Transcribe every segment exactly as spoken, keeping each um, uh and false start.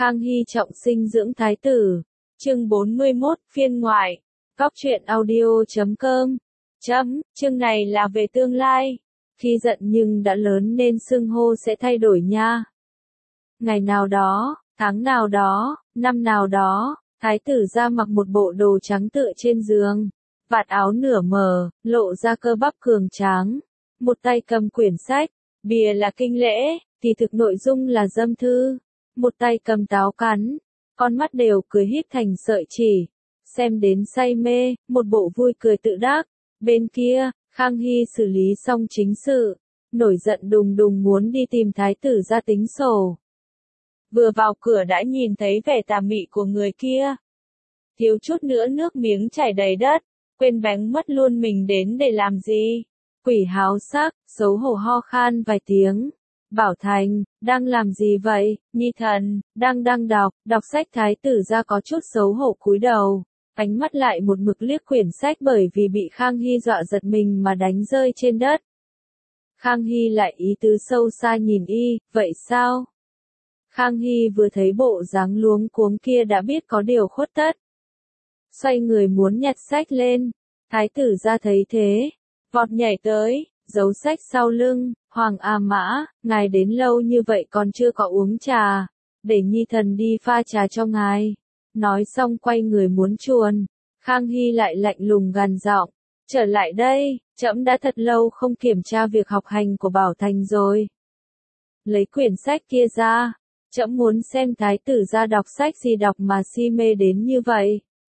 Khang Hy trọng sinh dưỡng thái tử. Chương bốn mươi mốt, phiên ngoại. Cóc truyện audio chấm com. Chấm, chương này là về tương lai. Khi giận nhưng đã lớn nên xưng hô sẽ thay đổi nha. Ngày nào đó, tháng nào đó, năm nào đó, thái tử ra mặc một bộ đồ trắng tựa trên giường. Vạt áo nửa mở, lộ ra cơ bắp cường tráng. Một tay cầm quyển sách, bìa là kinh lễ, thì thực nội dung là dâm thư. Một tay cầm táo cắn, con mắt đều cười híp thành sợi chỉ. Xem đến say mê, một bộ vui cười tự đắc. Bên kia, Khang Hy xử lý xong chính sự, nổi giận đùng đùng muốn đi tìm thái tử ra tính sổ. Vừa vào cửa đã nhìn thấy vẻ tà mị của người kia. Thiếu chút nữa nước miếng chảy đầy đất, quên bén mất luôn mình đến để làm gì. Quỷ háo sắc, xấu hổ ho khan vài tiếng. Bảo Thành, đang làm gì vậy? Nhi thần, đang đang đọc, đọc sách thái tử ra có chút xấu hổ cúi đầu. Ánh mắt lại một mực liếc quyển sách bởi vì bị Khang Hy dọa giật mình mà đánh rơi trên đất. Khang Hy lại ý tứ sâu xa nhìn y, vậy sao? Khang Hy vừa thấy bộ dáng luống cuống kia đã biết có điều khuất tất. Xoay người muốn nhặt sách lên, thái tử ra thấy thế, vọt nhảy tới, giấu sách sau lưng. Hoàng A Mã, ngài đến lâu như vậy còn chưa có uống trà, để nhi thần đi pha trà cho ngài. Nói xong quay người muốn chuồn, Khang Hy lại lạnh lùng gằn giọng, trở lại đây, trẫm đã thật lâu không kiểm tra việc học hành của Bảo Thành rồi. Lấy quyển sách kia ra, trẫm muốn xem thái tử ra đọc sách gì đọc mà si mê đến như vậy.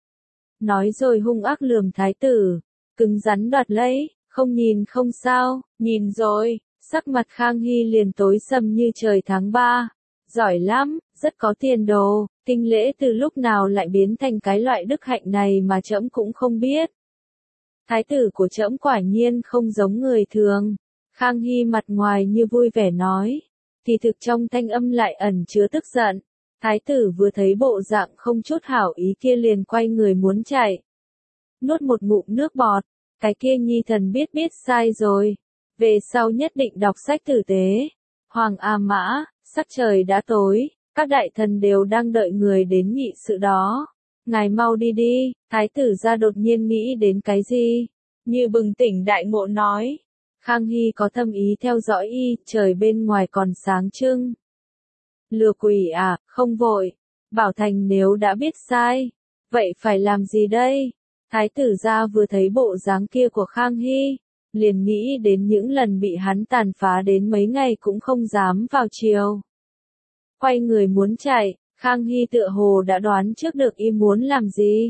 Nói rồi hung ác lườm thái tử, cứng rắn đoạt lấy, không nhìn không sao, nhìn rồi. Sắc mặt Khang Hy liền tối sầm như trời tháng ba. Giỏi lắm, rất có tiền đồ, kinh lễ từ lúc nào lại biến thành cái loại đức hạnh này mà trẫm cũng không biết. Thái tử của trẫm quả nhiên không giống người thường. Khang Hy mặt ngoài như vui vẻ nói, thì thực trong thanh âm lại ẩn chứa tức giận. Thái tử vừa thấy bộ dạng không chút hảo ý kia liền quay người muốn chạy. Nuốt một ngụm nước bọt, cái kia nhi thần biết biết sai rồi. Về sau nhất định đọc sách tử tế. Hoàng A Mã, sắc trời đã tối, các đại thần đều đang đợi người đến nghị sự đó. Ngài mau đi đi, thái tử ra đột nhiên nghĩ đến cái gì? Như bừng tỉnh đại ngộ nói. Khang Hy có thâm ý theo dõi y, trời bên ngoài còn sáng trưng. Lừa quỷ à, không vội. Bảo Thành nếu đã biết sai, vậy phải làm gì đây? Thái tử ra vừa thấy bộ dáng kia của Khang Hy, liền nghĩ đến những lần bị hắn tàn phá đến mấy ngày cũng không dám vào chiều. Quay người muốn chạy, Khang Hy tựa hồ đã đoán trước được y muốn làm gì.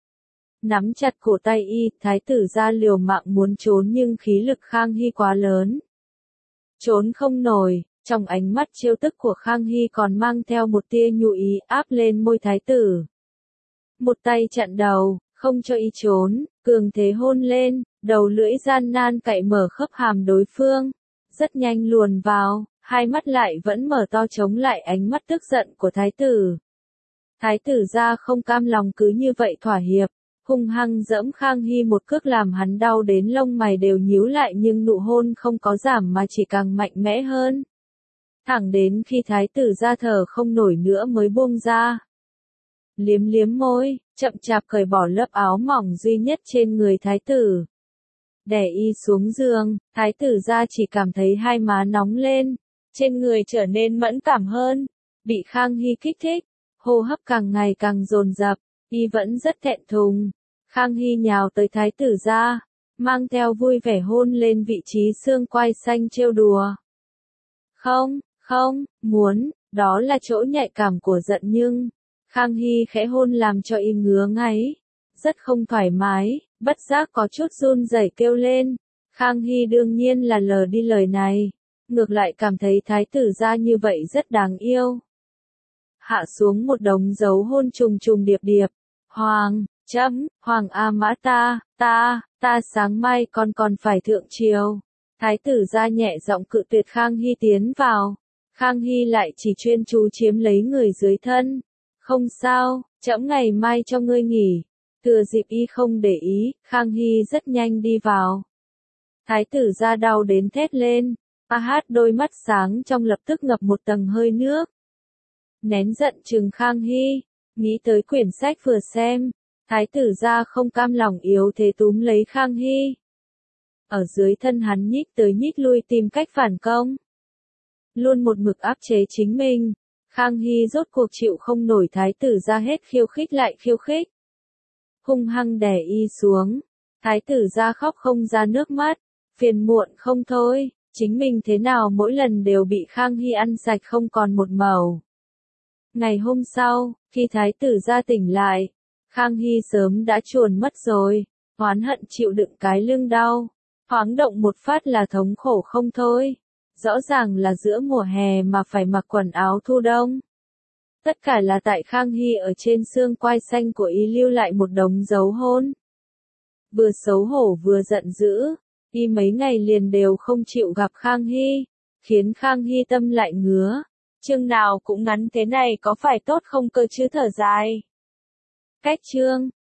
Nắm chặt cổ tay y, thái tử ra liều mạng muốn trốn nhưng khí lực Khang Hy quá lớn. Trốn không nổi, trong ánh mắt trêu tức của Khang Hy còn mang theo một tia nhu ý áp lên môi thái tử. Một tay chặn đầu, không cho y trốn, cường thế hôn lên. Đầu lưỡi gian nan cạy mở khớp hàm đối phương, rất nhanh luồn vào, hai mắt lại vẫn mở to chống lại ánh mắt tức giận của thái tử. Thái tử ra không cam lòng cứ như vậy thỏa hiệp, hung hăng giẫm Khang Hy một cước làm hắn đau đến lông mày đều nhíu lại nhưng nụ hôn không có giảm mà chỉ càng mạnh mẽ hơn. Thẳng đến khi thái tử ra thở không nổi nữa mới buông ra. Liếm liếm môi, chậm chạp cởi bỏ lớp áo mỏng duy nhất trên người thái tử. Đè y xuống giường, thái tử ra chỉ cảm thấy hai má nóng lên, trên người trở nên mẫn cảm hơn, bị Khang Hy kích thích, hô hấp càng ngày càng dồn dập, y vẫn rất thẹn thùng. Khang Hy nhào tới thái tử ra, mang theo vui vẻ hôn lên vị trí xương quai xanh trêu đùa. Không, không, muốn, đó là chỗ nhạy cảm của giận nhưng, Khang Hy khẽ hôn làm cho y ngứa ngáy, rất không thoải mái. Bất giác có chút run rẩy kêu lên. Khang Hy đương nhiên là lờ đi lời này. Ngược lại cảm thấy thái tử ra như vậy rất đáng yêu. Hạ xuống một đống dấu hôn trùng trùng điệp điệp. Hoàng, chấm, Hoàng A Mã ta, ta, ta sáng mai con còn phải thượng triều. Thái tử ra nhẹ giọng cự tuyệt Khang Hy tiến vào. Khang Hy lại chỉ chuyên chú chiếm lấy người dưới thân. Không sao, trẫm ngày mai cho ngươi nghỉ. Thừa dịp y không để ý, Khang Hy rất nhanh đi vào. Thái tử ra đau đến thét lên, a hát đôi mắt sáng trong lập tức ngập một tầng hơi nước. nén giận trừng Khang Hy, nghĩ tới quyển sách vừa xem, thái tử gia không cam lòng yếu thế túm lấy Khang Hy. Ở dưới thân hắn nhích tới nhích lui tìm cách phản công. Luôn một mực áp chế chính mình, Khang Hy rốt cuộc chịu không nổi thái tử gia hết khiêu khích lại khiêu khích. Hung hăng đè y xuống, thái tử gia khóc không ra nước mắt, phiền muộn không thôi, chính mình thế nào mỗi lần đều bị Khang Hy ăn sạch không còn một màu. Ngày hôm sau, khi thái tử gia tỉnh lại, Khang Hy sớm đã chuồn mất rồi, oán hận chịu đựng cái lưng đau, thoáng động một phát là thống khổ không thôi. Rõ ràng là giữa mùa hè mà phải mặc quần áo thu đông. Tất cả là tại Khang Hy ở trên xương quai xanh của y lưu lại một đống dấu hôn. Vừa xấu hổ vừa giận dữ, y mấy ngày liền đều không chịu gặp Khang Hy, khiến Khang Hy tâm lại ngứa. Chương nào cũng ngắn thế này có phải tốt không cơ chứ thở dài. Cách chương